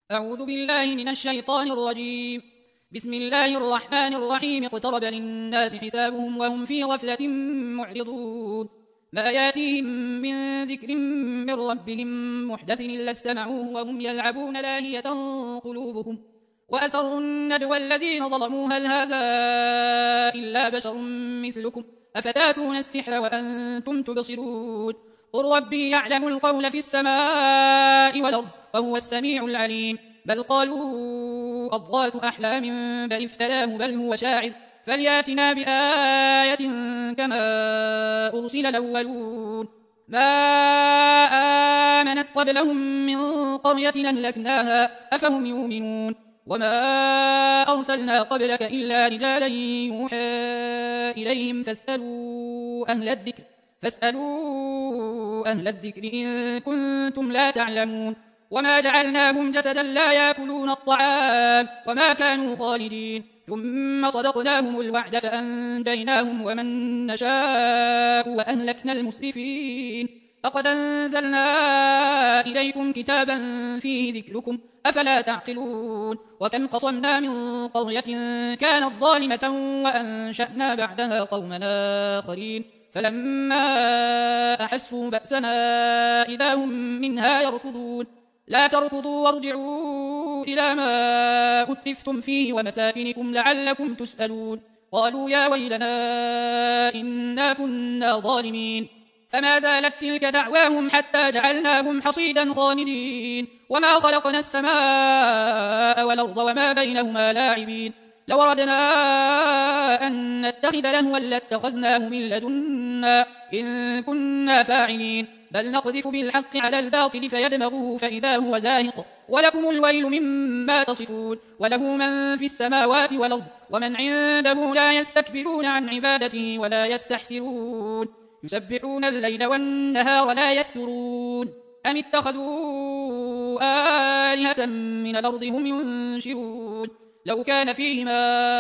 أعوذ بالله من الشيطان الرجيم. بسم الله الرحمن الرحيم. اقترب للناس حسابهم وهم في غفلة معرضون. ما ياتيهم من ذكر من ربهم محدث إلا استمعوه وهم يلعبون لاهية قلوبهم وأسروا النجوى الذين ظلموا هل هذا إلا بشر مثلكم أفتاتون السحر وأنتم تبصرون. قل ربي يعلم القول في السماء والأرض وهو السميع العليم. بل قالوا أضغاث أحلام بل افتراه بل هو شاعر فلياتنا بآية كما أرسل الأولون. ما آمنت قبلهم من قرية أهلكناها أفهم يؤمنون. وما أرسلنا قبلك إلا رجالا يوحى إليهم فاسألوا أهل الذكر إن كنتم لا تعلمون. وما جعلناهم جسدا لا يأكلون الطعام وما كانوا خالدين ثم صدقناهم الوعد فأنجيناهم ومن نشاء وأهلكنا المسرفين. لقد أنزلنا إليكم كتابا فيه ذكركم أفلا تعقلون. وكم قصمنا من قرية كانت ظالمة وأنشأنا بعدها قوما آخرين فلما أحسوا بأسنا إذا هم منها يركضون. لا تركضوا وارجعوا إلى ما أترفتم فيه ومساكنكم لعلكم تسألون. قالوا يا ويلنا إنا كنا ظالمين. فما زالت تلك دعواهم حتى جعلناهم حصيدا خامدين. وما خلقنا السماء والأرض وما بينهما لاعبين. لو أردنا أن نتخذ لهوا لاتخذناه من لدنا إن كنا فاعلين. بل نقذف بالحق على الباطل فيدمغه فإذا هو زاهق ولكم الويل مما تصفون. وله من في السماوات والأرض ومن عنده لا يستكبرون عن عبادته ولا يستحسرون. يسبحون الليل والنهار لا يفترون. أم اتخذوا آلهة من الأرض هم ينشرون. لو كان فيهما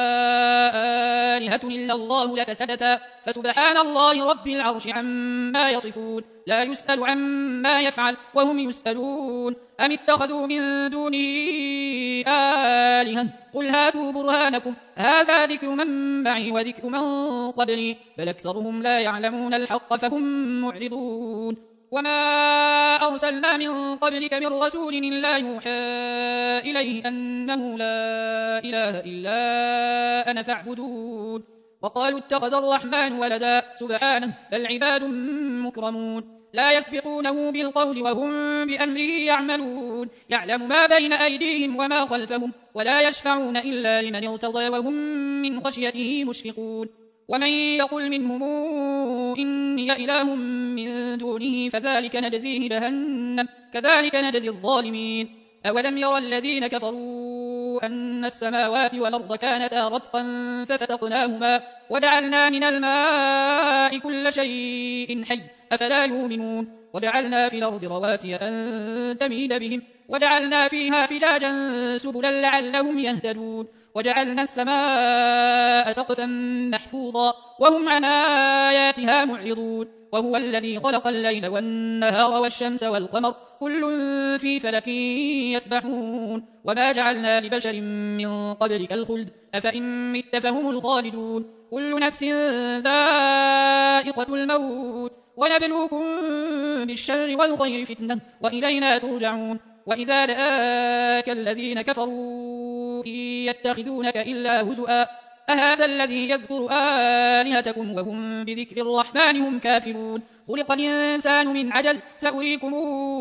آلهة إلا الله لفسدتا فسبحان الله رب العرش عما يصفون. لا يسأل عما يفعل وهم يسألون. أم اتخذوا من دونه آلهة قل هاتوا برهانكم هذا ذكر من معي وذكر من قبلي بل أكثرهم لا يعلمون الحق فهم معرضون. وما أرسلنا من قبلك من رسول إلا يوحى إليه أنه لا إله إلا أنا فاعبدون. وقالوا اتخذ الرحمن ولدا سبحانه بل عباد مكرمون لا يسبقونه بالقول وهم بأمره يعملون. يعلم ما بين أيديهم وما خلفهم ولا يشفعون إلا لمن ارتضى وهم من خشيته مشفقون. ومن يقل منهم إني إله من دونه فذلك نجزيه جهنم كذلك نجزي الظالمين. أولم ير الذين كفروا أن السماوات والأرض كانتا رتقا ففتقناهما وجعلنا من الماء كل شيء حي أفلا يؤمنون. وجعلنا في الأرض رواسي أن تميد بهم وجعلنا فيها فجاجا سبلا لعلهم يهتدون. وجعلنا السماء سقفا محفوظا وهم عن آياتها معرضون. وهو الذي خلق الليل والنهار والشمس والقمر كل في فلك يسبحون. وما جعلنا لبشر من قبلك الخلد أفإن مت فهم الخالدون. كل نفس ذائقة الموت ونبلوكم بالشر والخير فتنة وإلينا ترجعون. وإذا لآك الذين كفروا إن يتخذونك إلا هزؤا أهذا الذي يذكر آلهتكم وهم بذكر الرحمن هم كافرون. خلق الإنسان من عجل سأريكم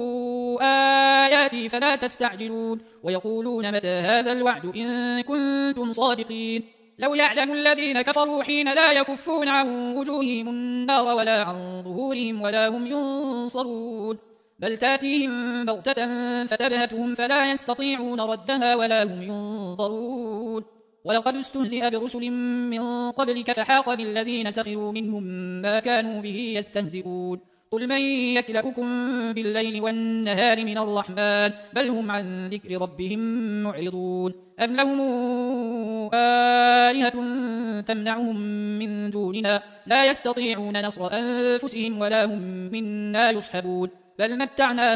آياتي فلا تستعجلون. ويقولون متى هذا الوعد إن كنتم صادقين. لو يعلم الذين كفروا حين لا يكفون عن وجوههم النار ولا عن ظهورهم ولا هم ينصرون. بل تاتيهم بغتة فتبهتهم فلا يستطيعون ردها ولا هم ينظرون. ولقد استهزئ برسل من قبلك فحاق بالذين سخروا منهم ما كانوا به يستهزئون. قل من يكلؤكم بالليل والنهار من الرحمن بل هم عن ذكر ربهم معرضون. أم لهم آلهة تمنعهم من دوننا لا يستطيعون نصر أنفسهم ولا هم منا يصحبون. بل متعنا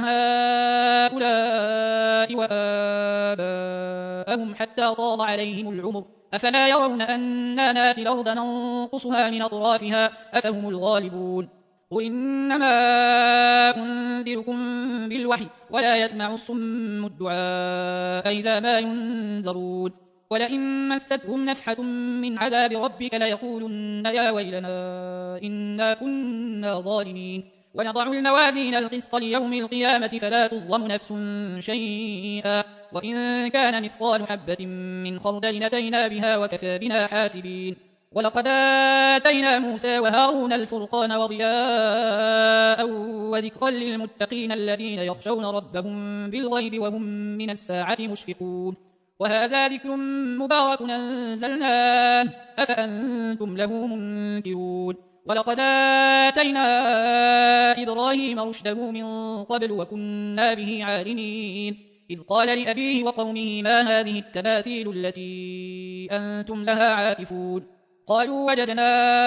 هؤلاء وآباءهم حتى طال عليهم العمر أفلا يرون أنا ناتي الأرض ننقصها من أطرافها أفهم الغالبون قل إنما أنذركم بالوحي ولا يسمع الصم الدعاء إذا ما ينذرون ولئن مستهم نفحة من عذاب ربك ليقولن يا ويلنا إنا كنا ظالمين ونضع الموازين القسط ليوم القيامة فلا تظلم نفس شيئا وإن كان مثقال حبة من خردل أتينا بها وكفى بنا حاسبين ولقد آتينا موسى وهارون الفرقان وضياء وذكرا للمتقين الذين يخشون ربهم بالغيب وهم من الساعة مشفقون وهذا ذكر مبارك أنزلناه أفأنتم له منكرون ولقد آتينا إبراهيم رشده من قبل وكنا به عالمين إذ قال لأبيه وقومه ما هذه التماثيل التي أنتم لها عاكفون قالوا وجدنا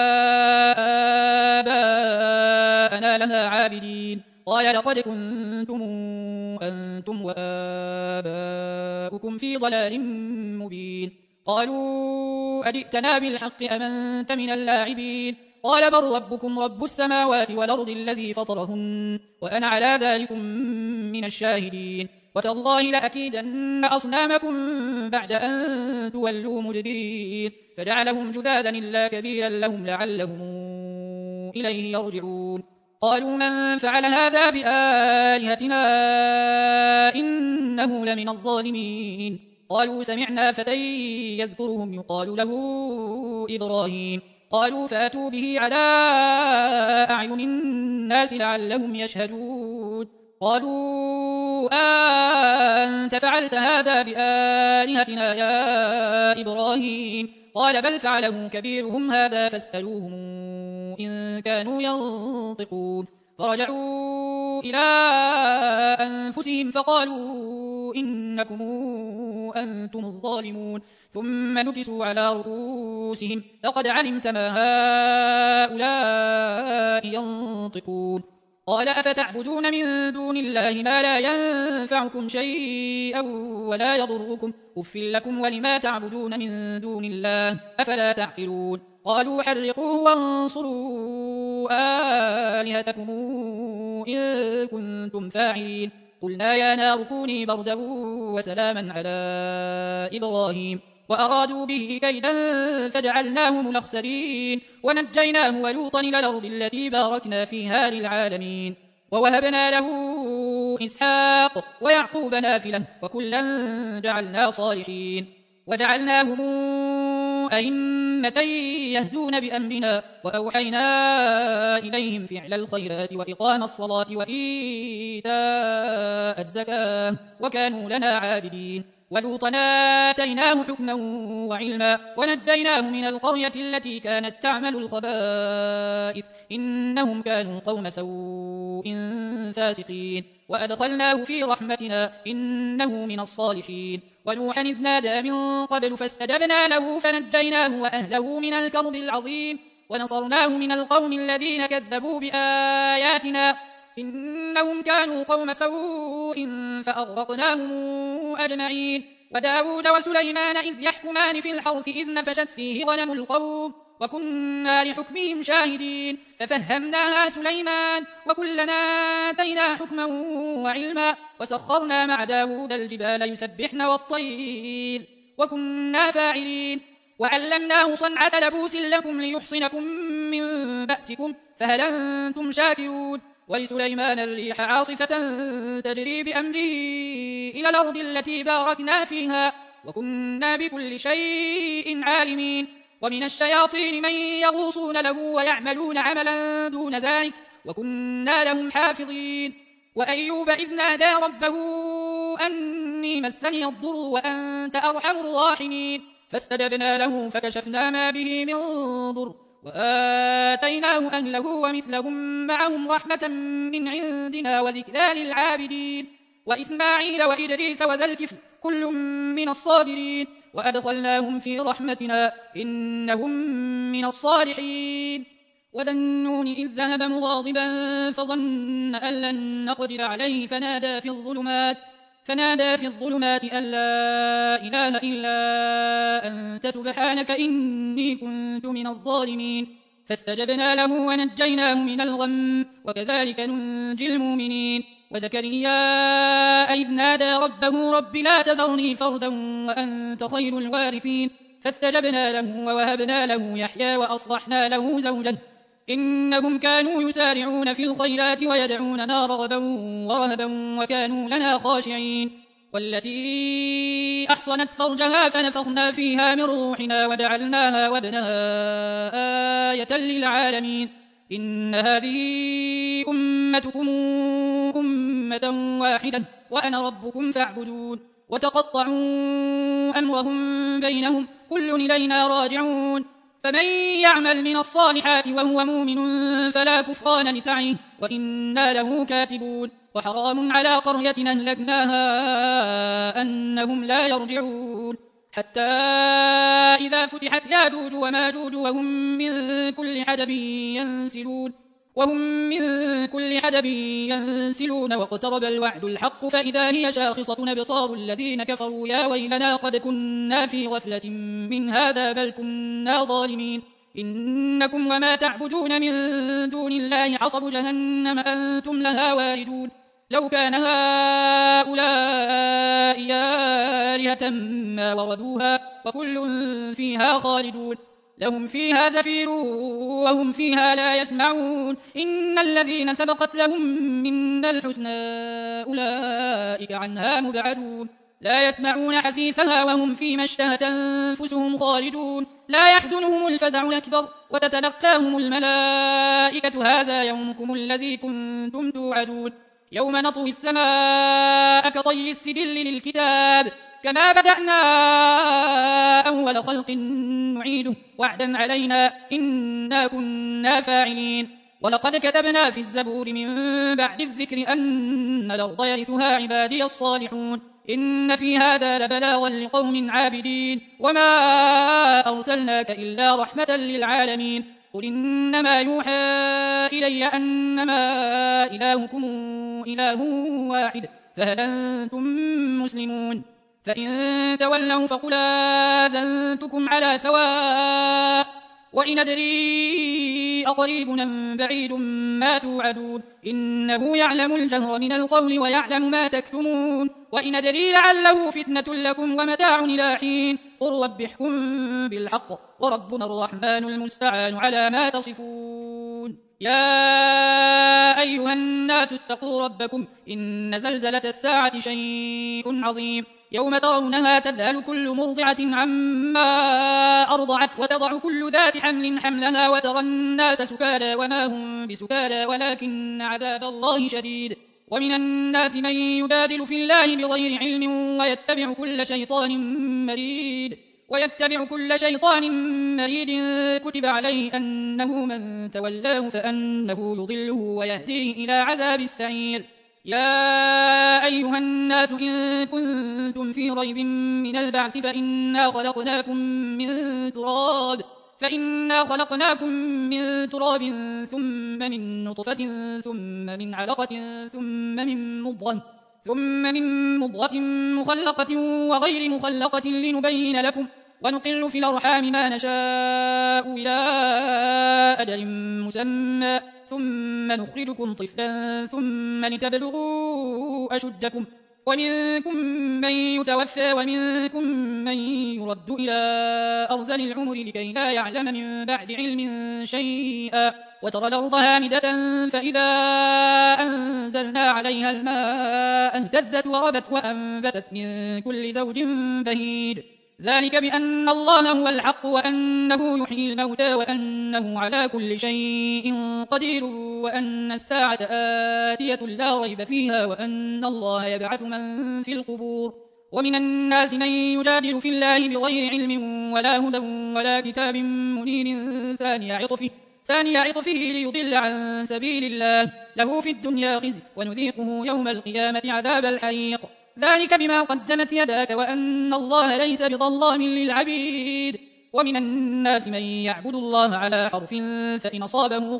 آباءنا لها عابدين قال لقد كنتم أنتم وآباؤكم في ضلال مبين قالوا أجئتنا بالحق أم أنت من اللاعبين قال بل ربكم رب السماوات والأرض الذي فطرهن وأنا على ذلكم من الشاهدين وتالله لأكيدن أصنامكم بعد أن تولوا مدبرين فجعلهم جذاذا إلا كبيرا لهم لعلهم إليه يرجعون قالوا من فعل هذا بآلهتنا إنه لمن الظالمين قالوا سمعنا فتى يذكرهم يقال له إبراهيم قالوا فاتوا به على أعين الناس لعلهم يشهدون قالوا أنت فعلت هذا بآلهتنا يا إبراهيم قال بل فعله كبيرهم هذا فاسألوهم إن كانوا ينطقون فرجعوا إلى أنفسهم فقالوا إنكم أنتم الظالمون ثم نكسوا على رؤوسهم لقد علمت ما هؤلاء ينطقون قال أفتعبدون من دون الله ما لا ينفعكم شيئا ولا يضركم أف لكم ولما تعبدون من دون الله أفلا تعقلون قالوا حرقوه وانصروا آلهتكم إن كنتم فاعلين قلنا يا نار كوني بردا وسلاما على إبراهيم وأرادوا به كيدا فجعلناهم الأخسرين ونجيناه ولوطا إلى الأرض التي باركنا فيها للعالمين ووهبنا له إسحاق ويعقوب نافلة وكلا جعلنا صالحين وجعلناهم أئمة يهدون بأمرنا وأوحينا إليهم فعل الخيرات وإقام الصلاة وإيتاء الزكاة وكانوا لنا عابدين ولوطا آتيناه حكما وعلما ونجيناه من القرية التي كانت تعمل الخبائث إنهم كانوا قوم سوء فاسقين وأدخلناه في رحمتنا إنه من الصالحين ونوحا إذ نادى من قبل فاستجبنا له فنجيناه وأهله من الكرب العظيم ونصرناه من القوم الذين كذبوا بآياتنا إنهم كانوا قوم سوء فأغرقناهم أجمعين وداود وسليمان إذ يحكمان في الحرث إذ نفشت فيه غنم القوم وكنا لحكمهم شاهدين ففهمناها سليمان وكلنا آتينا حكما وعلما وسخرنا مع داود الجبال يسبحن والطير وكنا فاعلين وعلمناه صنعة لبوس لكم ليحصنكم من بأسكم فهل أنتم شاكرون ولسليمان الريح عاصفة تجري بأمره إلى الأرض التي باركنا فيها وكنا بكل شيء عالمين ومن الشياطين من يغوصون له ويعملون عملا دون ذلك وكنا لهم حافظين وأيوب إذ نادى ربه أني مسني الضر وأنت أرحم الراحمين فاستجبنا له فكشفنا ما به من ضر وآتيناه أهله ومثلهم معهم رحمة من عندنا وذكرى للعابدين وإسماعيل وإدريس وذا الكفل كل من الصابرين وأدخلناهم في رحمتنا إنهم من الصالحين وذا النون إذ ذهب مغاضبا فظن أن لن نقدر عليه فنادى في الظلمات أن لا إله إلا أنت سبحانك إني كنت من الظالمين فاستجبنا له ونجيناه من الغم وكذلك ننجي المؤمنين وزكريا إذ نادى ربه رب لا تذرني فردا وأنت خير الوارثين فاستجبنا له ووهبنا له يحيى وأصلحنا له زوجا إنهم كانوا يسارعون في الخيرات ويدعوننا رغبا ورهبا وكانوا لنا خاشعين والتي أحصنت فرجها فنفخنا فيها من روحنا وجعلناها وابنها آية للعالمين إن هذه أمتكم أمة واحدة وأنا ربكم فاعبدون وتقطعوا أمرهم بينهم كل إلينا راجعون فمن يعمل من الصالحات وهو مؤمن فلا كفران لسعيه وإنا له كاتبون وحرام على قرية أهلكناها أنهم لا يرجعون حتى إذا فتحت ياجوج وماجوج وهم من كل حدب ينسلون واقترب الوعد الحق فإذا هي شاخصة أبصار الذين كفروا يا ويلنا قد كنا في غفلة من هذا بل كنا ظالمين إنكم وما تعبدون من دون الله حصب جهنم أنتم لها واردون لو كان هؤلاء آلهة ما وردوها وكل فيها خالدون لهم فيها زفير وهم فيها لا يسمعون إن الذين سبقت لهم منا الحسنى أولئك عنها مبعدون لا يسمعون حسيسها وهم فيما اشتهت أنفسهم خالدون لا يحزنهم الفزع الأكبر وتتلقاهم الملائكة هذا يومكم الذي كنتم توعدون يوم نطوي السماء كطي السجل للكتاب كما بدأنا أول خلق نعيده وعدا علينا إنا كنا فاعلين ولقد كتبنا في الزبور من بعد الذكر أن الأرض يرثها عبادي الصالحون إن في هذا لبلاغا لقوم عابدين وما أرسلناك إلا رحمة للعالمين قل إنما يوحى إلي أنما إلهكم إله واحد فهل أنتم مسلمون فإن تولوا فقل آذنتكم على سواء وإن أدري أقريب أم بعيد ما توعدون إنه يعلم الجهر من القول ويعلم ما تكتمون وإن أدري لعله فتنة لكم ومتاع إلى حين قل رب احكم بالحق وربنا الرحمن المستعان على ما تصفون يا أيها الناس اتقوا ربكم إن زلزلة الساعة شيء عظيم يوم ترونها تذهل كل مرضعة عما أرضعت وتضع كل ذات حمل حملها وترى الناس سكارى وما هم بسكارى ولكن عذاب الله شديد ومن الناس من يجادل في الله بغير علم ويتبع كل شيطان مريد كتب عليه أنه من تولاه فأنه يضله ويهديه إلى عذاب السعير يا أيها الناس إن كنتم في ريب من البعث فإنا خلقناكم من تراب ثم من نطفة ثم من علقة ثم من مضغة مخلقة وغير مخلقة لنبين لكم ونقر في الأرحام ما نشاء إلى أجل مسمى ثم نخرجكم طفلا ثم لتبلغوا أشدكم ومنكم من يتوفى ومنكم من يرد إلى أرذل العمر لكي لا يعلم من بعد علم شيئا وترى الأرض هامدة فإذا أنزلنا عليها الماء اهتزت وربت وأنبتت من كل زوج بهيج ذلك بأن الله هو الحق وأنه يحيي الموتى وأنه على كل شيء قدير وأن الساعة آتية لا ريب فيها وأن الله يبعث من في القبور ومن الناس من يجادل في الله بغير علم ولا هدى ولا كتاب منير ثاني عطفه ليضل عن سبيل الله له في الدنيا خزي ونذيقه يوم القيامة عذاب الحريق ذلك بما قدمت يداك وأن الله ليس بظلام للعبيد ومن الناس من يعبد الله على حرف فإن أصابه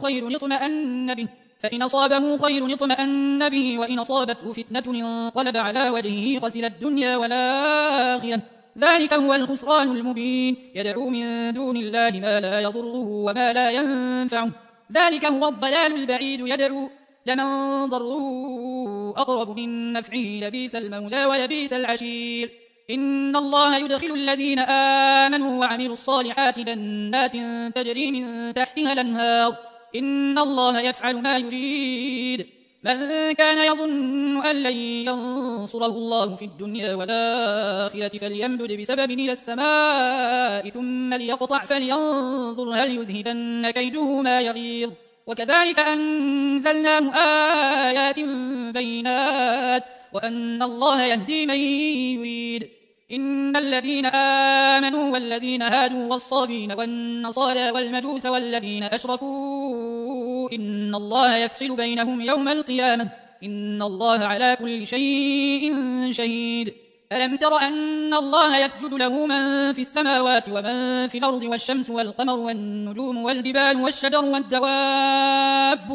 خير اطمأن به وإن أصابته فتنة انقلب على وجهه خسر الدنيا والآخرة ذلك هو الخسران المبين يدعو من دون الله ما لا يضره وما لا ينفعه ذلك هو الضلال البعيد يدعو لمن ضره أقرب من نفعه لبئس المولى ولبئس العشير إن الله يدخل الذين آمنوا وعملوا الصالحات جنات تجري من تحتها الأنهار إن الله يفعل ما يريد من كان يظن أن لن ينصره الله في الدنيا والآخرة فليمدد بسبب إلى السماء ثم ليقطع فلينظر هل يذهبن كيده ما يغيظ وكذلك أنزلناه آيات بينات وأن الله يهدي من يريد إن الذين آمنوا والذين هادوا والصابين والنصارى والمجوس والذين أشركوا إن الله يفصل بينهم يوم القيامة إن الله على كل شيء شهيد ألم تر أن الله يسجد له من في السماوات ومن في الأرض والشمس والقمر والنجوم والجبال والشجر والدواب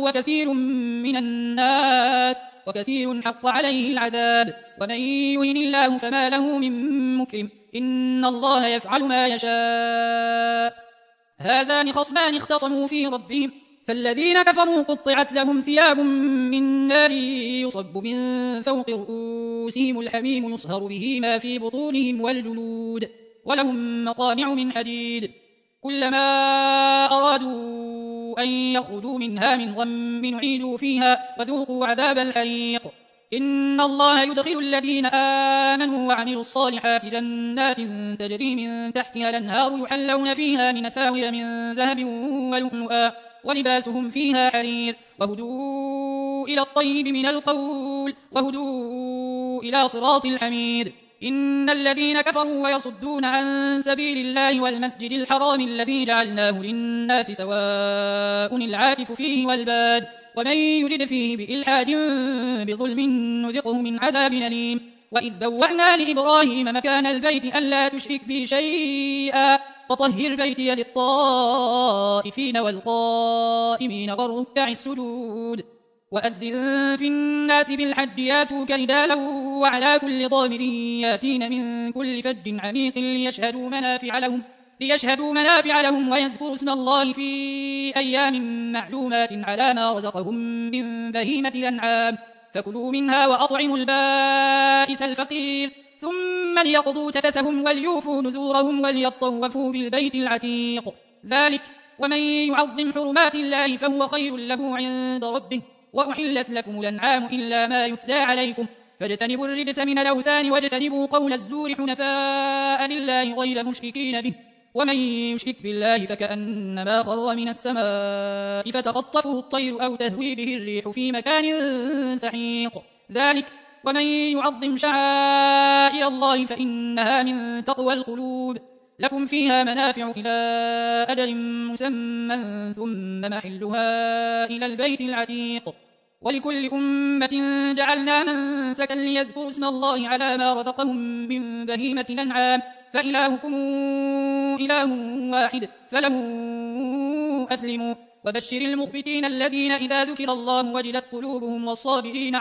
وكثير حق عليه العذاب ومن يهن الله فما له من مكرم إن الله يفعل ما يشاء هذان خصمان اختصموا في ربهم فالذين كفروا قطعت لهم ثياب من نار يصب من فوق رؤوسهم الحميم يصهر به ما في بطونهم والجلود ولهم مقامع من حديد كلما أرادوا أن يخرجوا منها من غم نعيدوا فيها وذوقوا عذاب الحريق إن الله يدخل الذين آمنوا وعملوا الصالحات جنات تجري من تحتها الأنهار يحلون فيها من أساور من ذهب ولؤلؤا ولباسهم فيها حرير وهدوا إلى الطيب من القول وهدوا إلى صراط الحميد إن الذين كفروا ويصدون عن سبيل الله والمسجد الحرام الذي جعلناه للناس سواء العاكف فيه والباد ومن يرد فيه بإلحاد بظلم نذقه من عذاب أليم وإذ بوأنا لإبراهيم مكان البيت ألا تشرك بي شيئا وطهر بيتي للطائفين والقائمين والركع السجود وأذن في الناس بالحج ياتوك رجالا وعلى كل ضامر ياتين من كل فج عميق ليشهدوا منافع لهم ويذكروا اسم الله في أيام معلومات على ما رزقهم من بهيمة الأنعام فكلوا منها وأطعموا البائس الفقير ثم ليقضوا تفثهم وليوفوا نذورهم وليطوفوا بالبيت العتيق ذلك ومن يعظم حرمات الله فهو خير له عند ربه وأحلت لكم الأنعام إلا ما يتلى عليكم فاجتنبوا الرجس من الأوثان واجتنبوا قول الزور حنفاء لله غير مشركين به ومن يشرك بالله فكأنما خر من السماء فتخطفه الطير أو تهوي به الريح في مكان سحيق ذلك ومن يعظم شعائر الله فإنها من تقوى القلوب لكم فيها منافع إلى أجل مسمى ثم محلها إلى البيت العتيق ولكل أمة جعلنا منسكا ليذكروا اسم الله على ما رزقهم من بهيمة الأنعام فإلهكم إله واحد فله أسلموا وبشر المخبتين الذين إذا ذكر الله وجلت قلوبهم والصابرين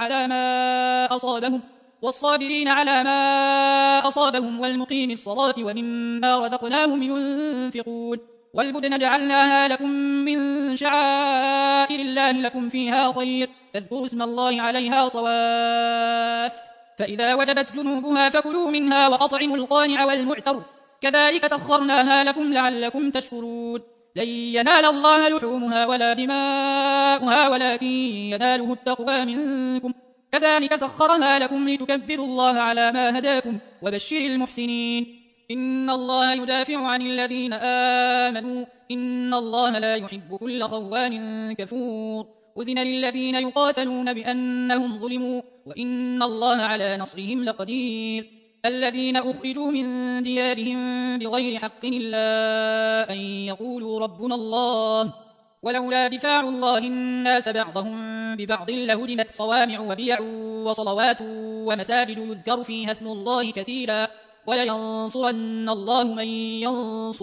على ما أصابهم والمقيم الصلاة ومما رزقناهم ينفقون والبدن جعلناها لكم من شعائر الله لكم فيها خير فاذكروا اسم الله عليها صواف فإذا وجبت جنوبها فكلوا منها وأطعموا القانع والمعتر كذلك سخرناها لكم لعلكم تشكرون لن ينال الله لحومها ولا دماؤها ولكن يناله التقوى منكم كذلك سخرها لكم لتكبروا الله على ما هداكم وبشر المحسنين إن الله يدافع عن الذين آمنوا إن الله لا يحب كل خوان كفور أذن للذين يقاتلون بأنهم ظلموا وإن الله على نصرهم لقدير الذين أخرجوا من ديارهم بغير حق إلا أن يقولوا ربنا الله ولولا دفاع الله الناس بعضهم ببعض لهدمت صوامع وبيع وصلوات ومساجد يذكر فيها اسم الله كثيرا ولينصرن الله من ينصره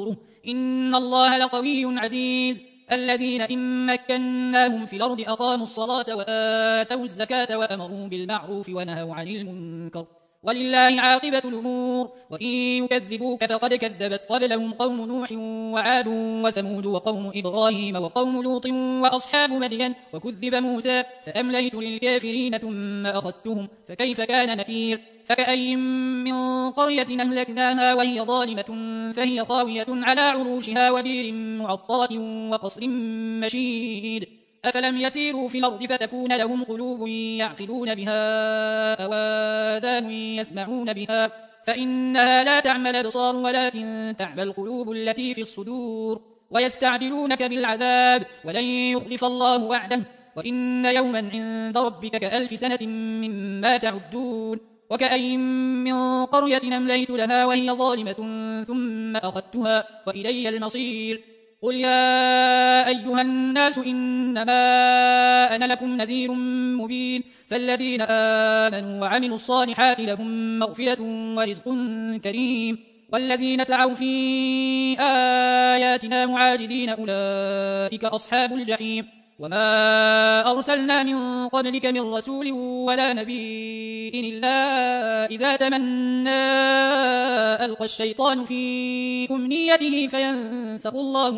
إن الله لقوي عزيز. الذين إن مكناهم في الأرض أقاموا الصلاة وآتوا الزكاة وأمروا بالمعروف ونهوا عن المنكر ولله عاقبة الأمور. وإن يكذبوك فقد كذبت قبلهم قوم نوح وعاد وثمود وقوم إبراهيم وقوم لوط وأصحاب مدين وكذب موسى فأمليت للكافرين ثم أخذتهم فكيف كان نكير. فكأي من قرية أهلكناها وهي ظالمة فهي خاوية على عروشها وبير معطلة وقصر مشيد. أفلم يسيروا في الأرض فتكون لهم قلوب يعقلون بها أو آذان يسمعون بها فإنها لا تعمى الأبصار ولكن تعمى القلوب التي في الصدور. ويستعجلونك بالعذاب ولن يخلف الله وعده وإن يوما عند ربك كألف سنة مما تعدون. وكأين من قرية أمليت لها وهي ظالمة ثم أخذتها وإلي المصير. قل يا أيها الناس إنما أنا لكم نذير مبين. فالذين آمنوا وعملوا الصالحات لهم مغفرة ورزق كريم والذين سعوا في آياتنا معاجزين أولئك أصحاب الجحيم. وما أرسلنا من قبلك من رسول ولا نبي إلا إذا تمنى ألقى الشيطان في أمنيته فينسخ الله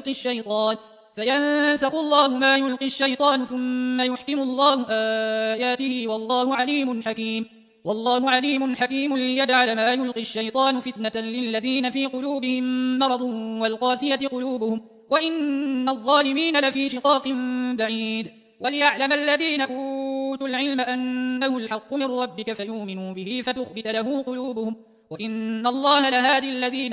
ما يلقي الشيطان ثم يحكم الله آياته والله عليم حكيم ليجعل ما يلقي الشيطان فتنة للذين في قلوبهم مرض والقاسية قلوبهم وإن الظالمين لفي شقاق بعيد. وليعلم الذين أوتوا العلم أنه الحق من ربك فيؤمنوا به فتخبت له قلوبهم وإن الله لهادي الذين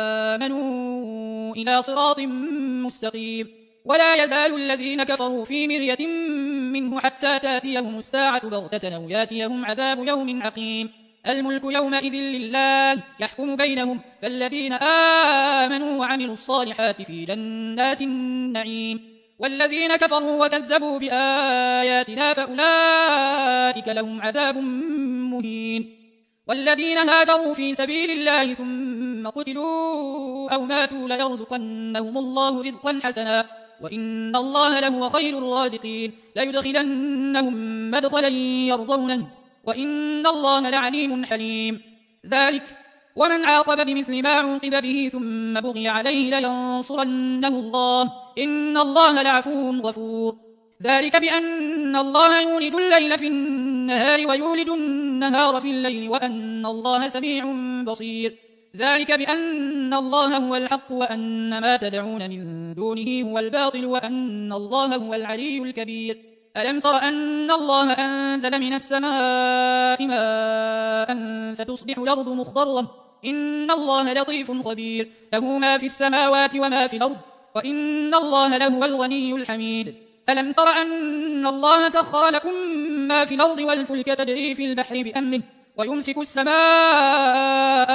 آمنوا إلى صراط مستقيم. ولا يزال الذين كفروا في مرية منه حتى تأتيهم الساعة بغتة أو يأتيهم عذاب يوم عقيم. الملك يومئذ لله يحكم بينهم فالذين آمنوا وعملوا الصالحات في جنات النعيم والذين كفروا وكذبوا بآياتنا فأولئك لهم عذاب مهين. والذين هاجروا في سبيل الله ثم قتلوا أو ماتوا ليرزقنهم الله رزقا حسنا وإن الله لهو خير الرازقين. ليدخلنهم مدخلا يرضونه وإن الله لعليم حليم. ذلك ومن عاقب بمثل ما عوقب به ثم بغي عليه لينصرنه الله إن الله لعفو غفور. ذلك بأن الله يولد الليل في النهار ويولد النهار في الليل وأن الله سميع بصير. ذلك بأن الله هو الحق وأن ما تدعون من دونه هو الباطل وأن الله هو العلي الكبير. ألم تر أن الله أنزل من السماء ماء فتصبح الأرض مخضرة إن الله لطيف خبير. له ما في السماوات وما في الأرض وإن الله لهو الغني الحميد. ألم تر أن الله سخر لكم ما في الأرض والفلك تجري في البحر بأمره ويمسك السماء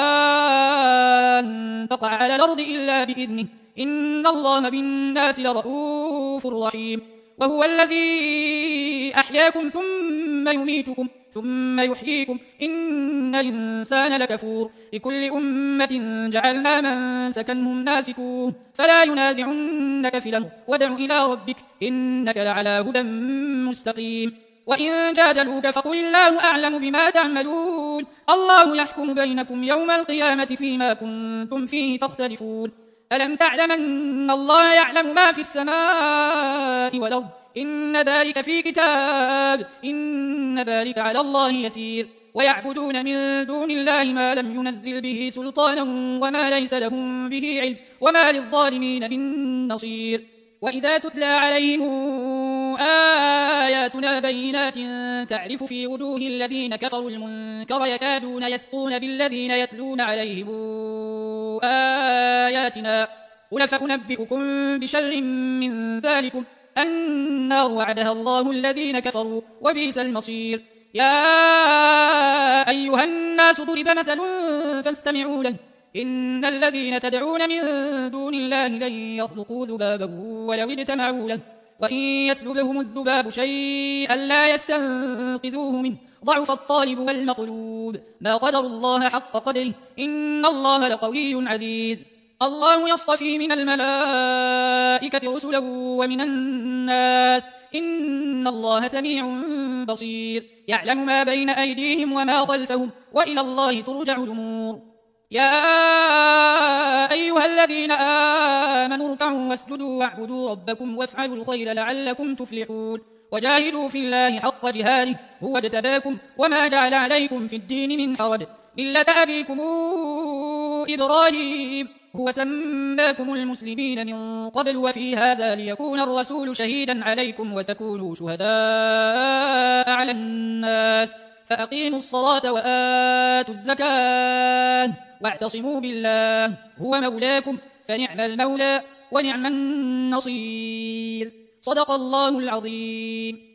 أن تقع على الأرض إلا بإذنه إن الله بالناس لرؤوف رحيم. وهو الذي أحياكم ثم يميتكم ثم يحييكم إن الإنسان لكفور. لكل أمة جعلنا من سكنهم ناسكوه فلا ينازعنك في الأمر وادع إلى ربك إنك لعلى هدى مستقيم. وإن جادلوك فقل الله أعلم بما تعملون الله يحكم بينكم يوم القيامة فيما كنتم فيه تختلفون. ألم تعلم أن الله يعلم ما في السماء والأرض إن ذلك في كتاب إن ذلك على الله يسير. ويعبدون من دون الله ما لم ينزل به سلطانا وما ليس لهم به علم وما للظالمين من نصير. وإذا تتلى عليهم آياتنا بينات تعرف في وجوه الذين كفروا المنكر يكادون يسقون بالذين يتلون عليهم آياتنا. قل فأنبئكم بشر من ذلكم النار وعدها الله الذين كفروا وبئس المصير. يا أيها الناس ضرب مثل فاستمعوا له إن الذين تدعون من دون الله لن يخلقوا ذبابا ولو اجتمعوا له وإن يسلبهم الذباب شيئا لا يستنقذوه منه ضعف الطالب والمطلوب ما قدر الله حق قدره إن الله لقوي عزيز. الله يصطفي من الملائكة رسلا ومن الناس إن الله سميع بصير يعلم ما بين أيديهم وما خلفهم وإلى الله ترجع الأمور يا أيها الذين آمنوا اركعوا واسجدوا واعبدوا ربكم وافعلوا الخير لعلكم تفلحون وجاهدوا في الله حق جهاده هو اجتباكم وما جعل عليكم في الدين من حرج ملة أبيكم إبراهيم هو سماكم المسلمين من قبل وفي هذا ليكون الرسول شهيدا عليكم وتكونوا شهداء على الناس فأقيموا الصلاة وآتوا الزكاة واعتصموا بالله هو مولاكم فنعم المولى ونعم النصير صدق الله العظيم.